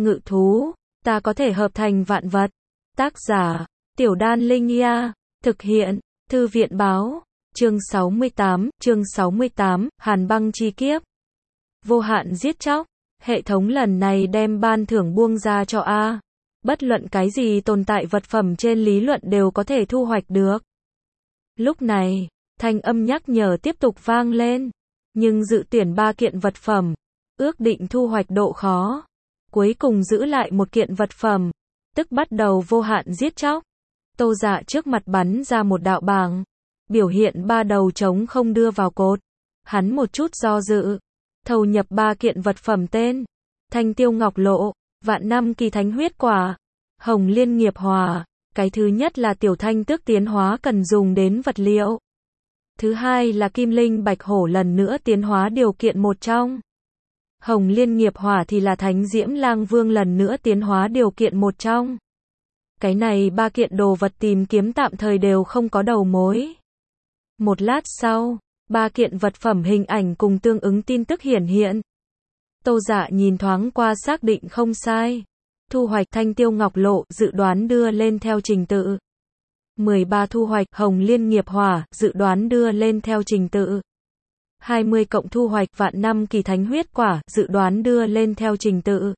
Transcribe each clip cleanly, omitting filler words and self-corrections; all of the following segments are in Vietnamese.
Ngự thú, ta có thể hợp thành vạn vật. Tác giả, Tiểu Đan Linh Nha. Thực hiện, Thư viện Báo. Chương 68, Hàn băng chi kiếp. Vô hạn giết chóc. Hệ thống lần này đem ban thưởng buông ra cho A. Bất luận cái gì tồn tại vật phẩm trên lý luận đều có thể thu hoạch được. Lúc này, thanh âm nhắc nhở tiếp tục vang lên. Nhưng dự tuyển 3 kiện vật phẩm. Ước định thu hoạch độ khó. Cuối cùng giữ lại một kiện vật phẩm. Tức bắt đầu vô hạn giết chóc. Tô Dạ trước mặt bắn ra một đạo bảng. Biểu hiện 3 đầu trống không đưa vào cột. Hắn một chút do dự. Thầu nhập 3 kiện vật phẩm tên. Thanh tiêu ngọc lộ, vạn năm kỳ thánh huyết quả, hồng liên nghiệp hỏa. Cái thứ nhất là tiểu thanh tước tiến hóa cần dùng đến vật liệu. Thứ hai là kim linh bạch hổ lần nữa tiến hóa điều kiện một trong. Hồng liên nghiệp hỏa thì là thánh diễm lang vương lần nữa tiến hóa điều kiện một trong. Cái này 3 kiện đồ vật tìm kiếm tạm thời đều không có đầu mối. Một lát sau, 3 kiện vật phẩm hình ảnh cùng tương ứng tin tức hiển hiện. Tô Dạ nhìn thoáng qua xác định không sai. Thu hoạch thanh tiêu ngọc lộ dự đoán đưa lên theo trình tự. 13 thu hoạch hồng liên nghiệp hỏa dự đoán đưa lên theo trình tự. 20 cộng thu hoạch vạn năm kỳ thánh huyết quả dự đoán đưa lên theo trình tự.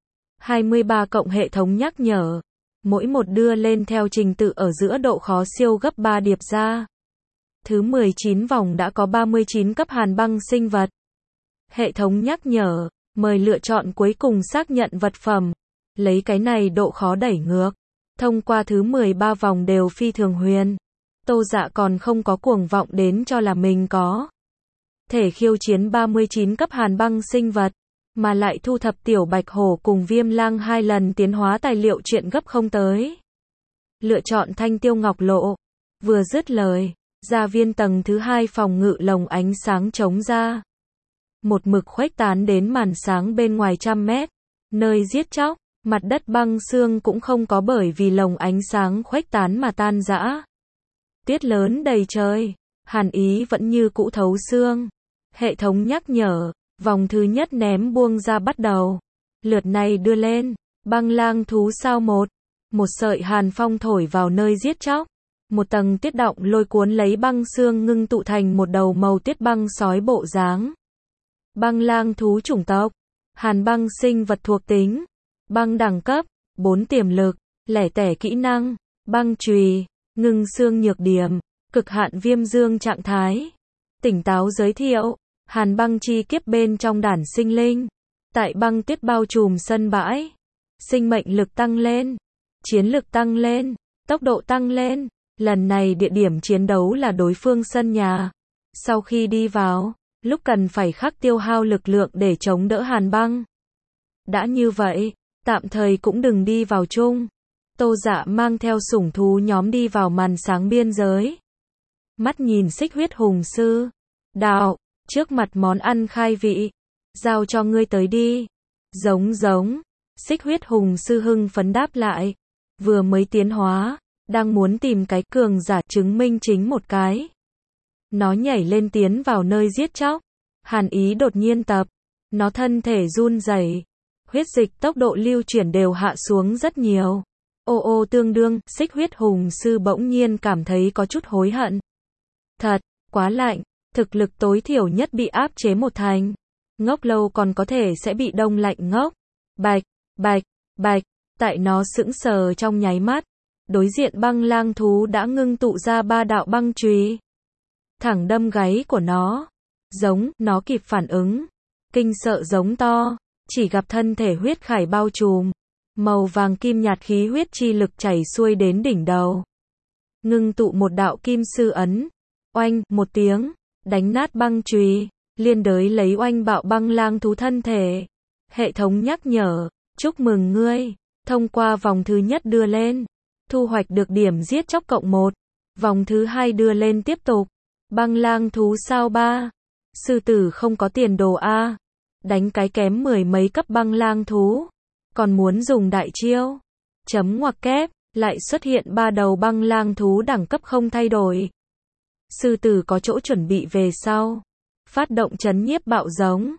23 cộng hệ thống nhắc nhở. Mỗi một đưa lên theo trình tự ở giữa độ khó siêu gấp 3 điệp ra. Thứ 19 vòng đã có 39 cấp hàn băng sinh vật. Hệ thống nhắc nhở, mời lựa chọn cuối cùng xác nhận vật phẩm. Lấy cái này độ khó đẩy ngược. Thông qua thứ 13 vòng đều phi thường huyền. Tô Dạ còn không có cuồng vọng đến cho là mình có thể khiêu chiến 39 cấp hàn băng sinh vật. Mà lại thu thập tiểu bạch hổ cùng viêm lang 2 lần tiến hóa tài liệu chuyện gấp không tới. Lựa chọn thanh tiêu ngọc lộ. Vừa dứt lời, gia viên tầng thứ 2 phòng ngự lồng ánh sáng chống ra. Một mực khuếch tán đến màn sáng bên ngoài 100 mét. Nơi giết chóc, mặt đất băng xương cũng không có bởi vì lồng ánh sáng khuếch tán mà tan rã. Tuyết lớn đầy trời, hàn ý vẫn như cũ thấu xương. Hệ thống nhắc nhở, vòng thứ nhất ném buông ra bắt đầu. Lượt này đưa lên, băng lang thú sao 1. Một sợi hàn phong thổi vào nơi giết chóc. Một tầng tuyết động lôi cuốn lấy băng xương ngưng tụ thành một đầu màu tuyết băng sói bộ dáng. Băng lang thú chủng tộc, hàn băng sinh vật thuộc tính, băng đẳng cấp, 4 tiềm lực, lẻ tẻ kỹ năng, băng chùy, ngưng xương nhược điểm, cực hạn viêm dương trạng thái. Tỉnh táo giới thiệu, hàn băng chi kiếp bên trong đản sinh linh. Tại băng tuyết bao trùm sân bãi, sinh mệnh lực tăng lên, chiến lực tăng lên, tốc độ tăng lên. Lần này địa điểm chiến đấu là đối phương sân nhà. Sau khi đi vào, lúc cần phải khắc tiêu hao lực lượng để chống đỡ hàn băng. Đã như vậy, tạm thời cũng đừng đi vào chung. Tô Dạ mang theo sủng thú nhóm đi vào màn sáng biên giới. Mắt nhìn xích huyết hùng sư. Đạo, trước mặt món ăn khai vị. Giao cho ngươi tới đi. Giống. Xích huyết hùng sư hưng phấn đáp lại. Vừa mới tiến hóa. Đang muốn tìm cái cường giả chứng minh chính một cái. Nó nhảy lên tiến vào nơi giết chóc. Hàn ý đột nhiên tập. Nó thân thể run rẩy. Huyết dịch tốc độ lưu chuyển đều hạ xuống rất nhiều. Ô tương đương, xích huyết hùng sư bỗng nhiên cảm thấy có chút hối hận. Thật, quá lạnh, thực lực tối thiểu nhất bị áp chế một thành. Ngốc lâu còn có thể sẽ bị đông lạnh ngốc. Bạch, tại nó sững sờ trong nháy mắt. Đối diện băng lang thú đã ngưng tụ ra 3 đạo băng chùy. Thẳng đâm gáy của nó. Nó kịp phản ứng. Kinh sợ giống to. Chỉ gặp thân thể huyết khải bao trùm. Màu vàng kim nhạt khí huyết chi lực chảy xuôi đến đỉnh đầu. Ngưng tụ một đạo kim sư ấn. Oanh, một tiếng. Đánh nát băng chùy. Liên đới lấy oanh bạo băng lang thú thân thể. Hệ thống nhắc nhở. Chúc mừng ngươi. Thông qua vòng thứ nhất đưa lên. Thu hoạch được điểm giết chóc cộng 1. Vòng thứ 2 đưa lên tiếp tục. Băng lang thú sao 3. Sư tử không có tiền đồ A. Đánh cái kém 10 mấy cấp băng lang thú. Còn muốn dùng đại chiêu. Chấm ngoặc kép. Lại xuất hiện 3 đầu băng lang thú đẳng cấp không thay đổi. Sư tử có chỗ chuẩn bị về sau. Phát động trấn nhiếp bạo giống.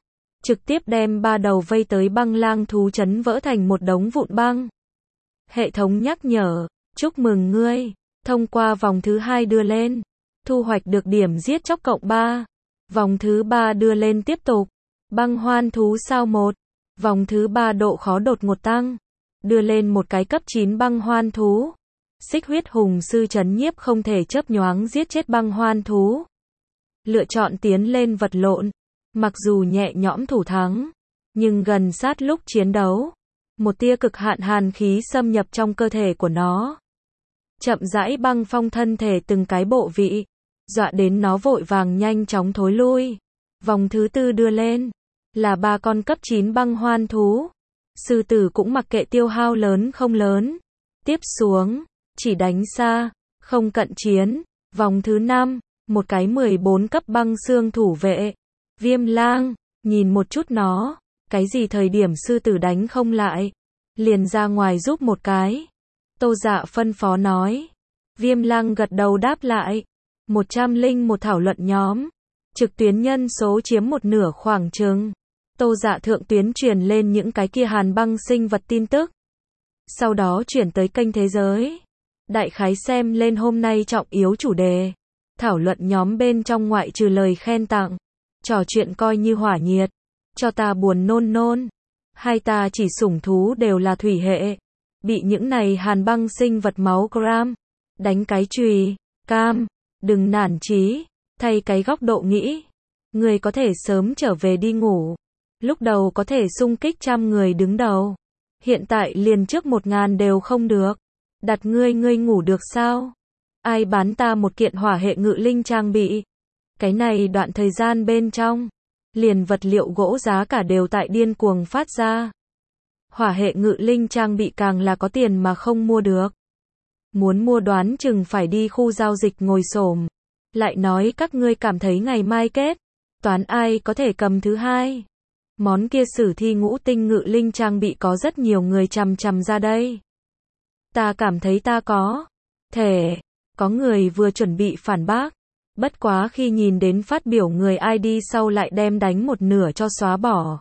trực tiếp đem 3 đầu vây tới băng lang thú chấn vỡ thành một đống vụn băng. Hệ thống nhắc nhở, chúc mừng ngươi, thông qua vòng thứ 2 đưa lên, thu hoạch được điểm giết chóc cộng 3. Vòng thứ 3 đưa lên tiếp tục, băng hoan thú sao 1. Vòng thứ 3 độ khó đột ngột tăng, đưa lên một cái cấp 9 băng hoan thú. Xích huyết hùng sư trấn nhiếp không thể chớp nhoáng giết chết băng hoan thú. Lựa chọn tiến lên vật lộn, mặc dù nhẹ nhõm thủ thắng, nhưng gần sát lúc chiến đấu, một tia cực hạn hàn khí xâm nhập trong cơ thể của nó. Chậm rãi băng phong thân thể từng cái bộ vị, dọa đến nó vội vàng nhanh chóng thối lui. Vòng thứ 4 đưa lên, là 3 con cấp 9 băng hoan thú. Sư tử cũng mặc kệ tiêu hao lớn không lớn. Tiếp xuống, chỉ đánh xa, không cận chiến. Vòng thứ 5, một cái 14 cấp băng xương thủ vệ. Viêm lang, nhìn một chút nó, cái gì thời điểm sư tử đánh không lại, liền ra ngoài giúp một cái. Tô Dạ phân phó nói. Viêm lang gật đầu đáp lại. 101 thảo luận nhóm. Trực tuyến nhân số chiếm một nửa khoảng chừng. Tô Dạ thượng tuyến truyền lên những cái kia hàn băng sinh vật tin tức. Sau đó chuyển tới kênh thế giới. Đại khái xem lên hôm nay trọng yếu chủ đề. Thảo luận nhóm bên trong ngoại trừ lời khen tặng. Trò chuyện coi như hỏa nhiệt. Cho ta buồn nôn nôn. Hai ta chỉ sủng thú đều là thủy hệ. Bị những này hàn băng sinh vật máu gram. Đánh cái chùy, cam. Đừng nản chí. Thay cái góc độ nghĩ. Người có thể sớm trở về đi ngủ. Lúc đầu có thể xung kích 100 người đứng đầu. Hiện tại liền trước 1000 đều không được. Đặt ngươi ngủ được sao? Ai bán ta một kiện hỏa hệ ngự linh trang bị? Cái này đoạn thời gian bên trong, liền vật liệu gỗ giá cả đều tại điên cuồng phát ra. Hỏa hệ ngự linh trang bị càng là có tiền mà không mua được. Muốn mua đoán chừng phải đi khu giao dịch ngồi xổm. Lại nói các ngươi cảm thấy ngày mai kết toán ai có thể cầm thứ 2. Món kia sử thi ngũ tinh ngự linh trang bị có rất nhiều người chằm chằm ra đây. Ta cảm thấy ta có thể. Có người vừa chuẩn bị phản bác. Bất quá khi nhìn đến phát biểu người ID sau lại đem đánh một nửa cho xóa bỏ.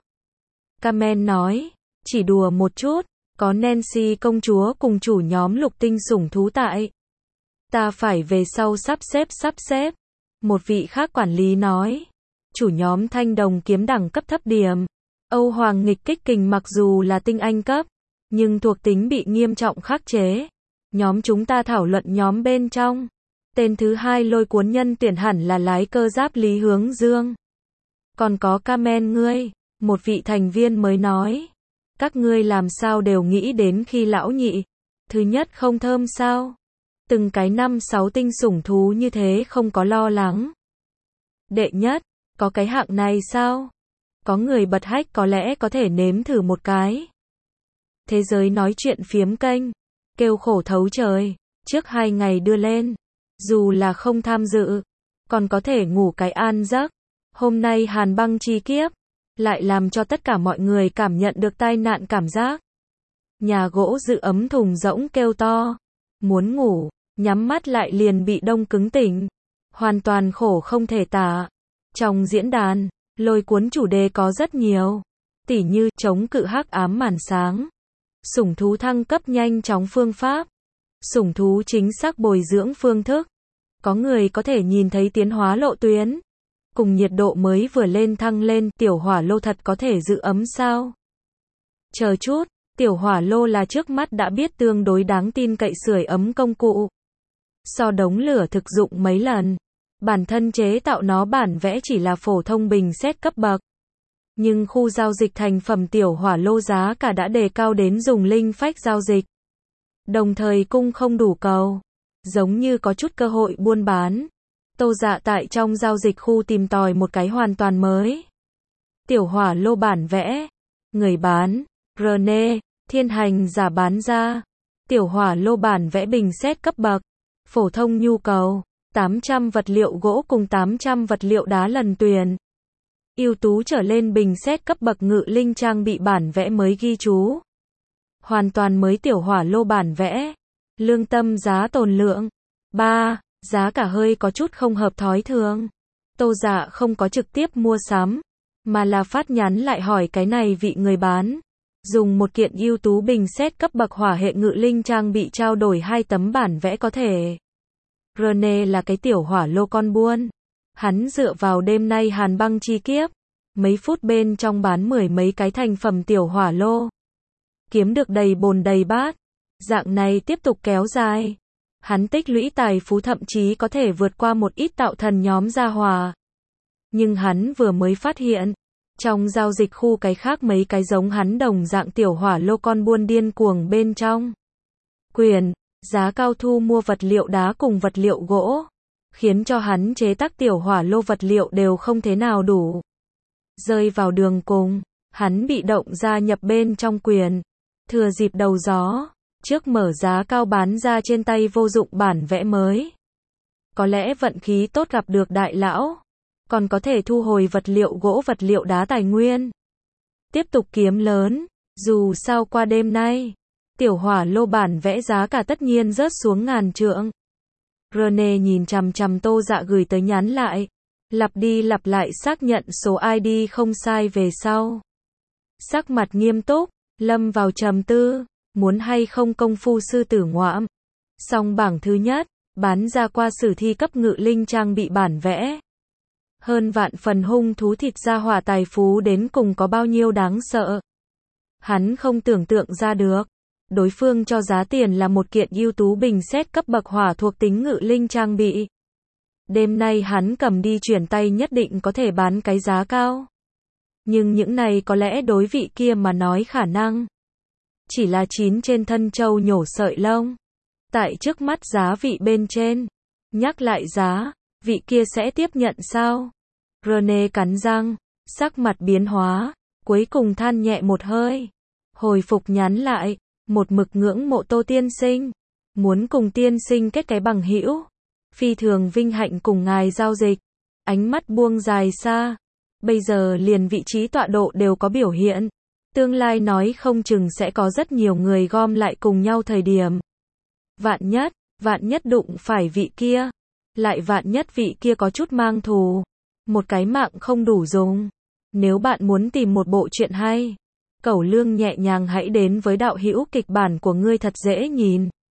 Kamen nói, chỉ đùa một chút, có Nancy công chúa cùng chủ nhóm lục tinh sủng thú tại. Ta phải về sau sắp xếp. Một vị khác quản lý nói, chủ nhóm thanh đồng kiếm đẳng cấp thấp điểm. Âu Hoàng nghịch kích kình mặc dù là tinh anh cấp, nhưng thuộc tính bị nghiêm trọng khắc chế. Nhóm chúng ta thảo luận nhóm bên trong. Tên thứ 2 lôi cuốn nhân tuyển hẳn là lái cơ giáp Lý Hướng Dương. Còn có Kamen ngươi, một vị thành viên mới nói. Các ngươi làm sao đều nghĩ đến khi lão nhị. Thứ nhất không thơm sao? Từng cái 5-6 tinh sủng thú như thế không có lo lắng. Đệ nhất, có cái hạng này sao? Có người bật hách có lẽ có thể nếm thử một cái. Thế giới nói chuyện phiếm kênh. Kêu khổ thấu trời. Trước 2 ngày đưa lên. Dù là không tham dự, còn có thể ngủ cái an giấc. Hôm nay hàn băng chi kiếp, lại làm cho tất cả mọi người cảm nhận được tai nạn cảm giác. Nhà gỗ giữ ấm thùng rỗng kêu to. Muốn ngủ, nhắm mắt lại liền bị đông cứng tỉnh. Hoàn toàn khổ không thể tả. Trong diễn đàn, lôi cuốn chủ đề có rất nhiều. Tỉ như chống cự hắc ám màn sáng. Sủng thú thăng cấp nhanh chóng phương pháp. Sủng thú chính xác bồi dưỡng phương thức. Có người có thể nhìn thấy tiến hóa lộ tuyến. Cùng nhiệt độ mới vừa lên thăng lên, tiểu hỏa lô thật có thể giữ ấm sao? Chờ chút, tiểu hỏa lô là trước mắt đã biết tương đối đáng tin cậy sưởi ấm công cụ. So đống lửa thực dụng mấy lần. Bản thân chế tạo nó bản vẽ chỉ là phổ thông bình xét cấp bậc. Nhưng khu giao dịch thành phẩm tiểu hỏa lô giá cả đã đề cao đến dùng linh phách giao dịch. Đồng thời cung không đủ cầu. Giống như có chút cơ hội buôn bán. Tô Dạ tại trong giao dịch khu tìm tòi một cái hoàn toàn mới. Tiểu hỏa lô bản vẽ. Người bán, Rene, thiên hành giả bán ra. Tiểu hỏa lô bản vẽ bình xét cấp bậc. Phổ thông nhu cầu, 800 vật liệu gỗ cùng 800 vật liệu đá lần tuyển. Ưu tú trở lên bình xét cấp bậc ngự linh trang bị bản vẽ mới ghi chú. Hoàn toàn mới tiểu hỏa lô bản vẽ. Lương tâm giá tồn lượng. 3. Giá cả hơi có chút không hợp thói thường. Tô Dạ không có trực tiếp mua sắm. mà là phát nhắn lại hỏi cái này vị người bán. Dùng một kiện ưu tú bình xét cấp bậc hỏa hệ ngự linh trang bị trao đổi 2 tấm bản vẽ có thể. Rene là cái tiểu hỏa lô con buôn. Hắn dựa vào đêm nay hàn băng chi kiếp. Mấy phút bên trong bán 10 mấy cái thành phẩm tiểu hỏa lô. Kiếm được đầy bồn đầy bát. Dạng này tiếp tục kéo dài. Hắn tích lũy tài phú thậm chí có thể vượt qua một ít tạo thần nhóm gia hỏa. Nhưng hắn vừa mới phát hiện. Trong giao dịch khu cái khác mấy cái giống hắn đồng dạng tiểu hỏa lô con buôn điên cuồng bên trong. Quyền, giá cao thu mua vật liệu đá cùng vật liệu gỗ. Khiến cho hắn chế tác tiểu hỏa lô vật liệu đều không thế nào đủ. Rơi vào đường cùng, hắn bị động gia nhập bên trong quyền. Thừa dịp đầu gió, trước mở giá cao bán ra trên tay vô dụng bản vẽ mới. Có lẽ vận khí tốt gặp được đại lão. Còn có thể thu hồi vật liệu gỗ vật liệu đá tài nguyên. Tiếp tục kiếm lớn, dù sao qua đêm nay, tiểu hỏa lô bản vẽ giá cả tất nhiên rớt xuống ngàn trượng. Rene nhìn chằm chằm Tô Dạ gửi tới nhắn lại, lặp đi lặp lại xác nhận số ID không sai về sau. Sắc mặt nghiêm túc, lâm vào trầm tư, muốn hay không công phu sư tử ngoạm. Xong bảng thứ nhất, bán ra qua sử thi cấp ngự linh trang bị bản vẽ. Hơn vạn phần hung thú thịt gia hỏa tài phú đến cùng có bao nhiêu đáng sợ. Hắn không tưởng tượng ra được. Đối phương cho giá tiền là một kiện ưu tú bình xét cấp bậc hỏa thuộc tính ngự linh trang bị. Đêm nay hắn cầm đi chuyển tay nhất định có thể bán cái giá cao. Nhưng những này có lẽ đối vị kia mà nói khả năng. Chỉ là chín trên thân trâu nhổ sợi lông. Tại trước mắt giá vị bên trên. Nhắc lại giá, vị kia sẽ tiếp nhận sao? Rene cắn răng, sắc mặt biến hóa, cuối cùng than nhẹ một hơi. Hồi phục nhắn lại, một mực ngưỡng mộ Tô tiên sinh. Muốn cùng tiên sinh kết cái bằng hữu. Phi thường vinh hạnh cùng ngài giao dịch. Ánh mắt buông dài xa. Bây giờ liền vị trí tọa độ đều có biểu hiện. Tương lai nói không chừng sẽ có rất nhiều người gom lại cùng nhau thời điểm. Vạn nhất đụng phải vị kia. Lại vạn nhất vị kia có chút mang thù. Một cái mạng không đủ dùng. Nếu bạn muốn tìm một bộ truyện hay, Cẩu Lương nhẹ nhàng hãy đến với đạo hữu kịch bản của ngươi thật dễ nhìn.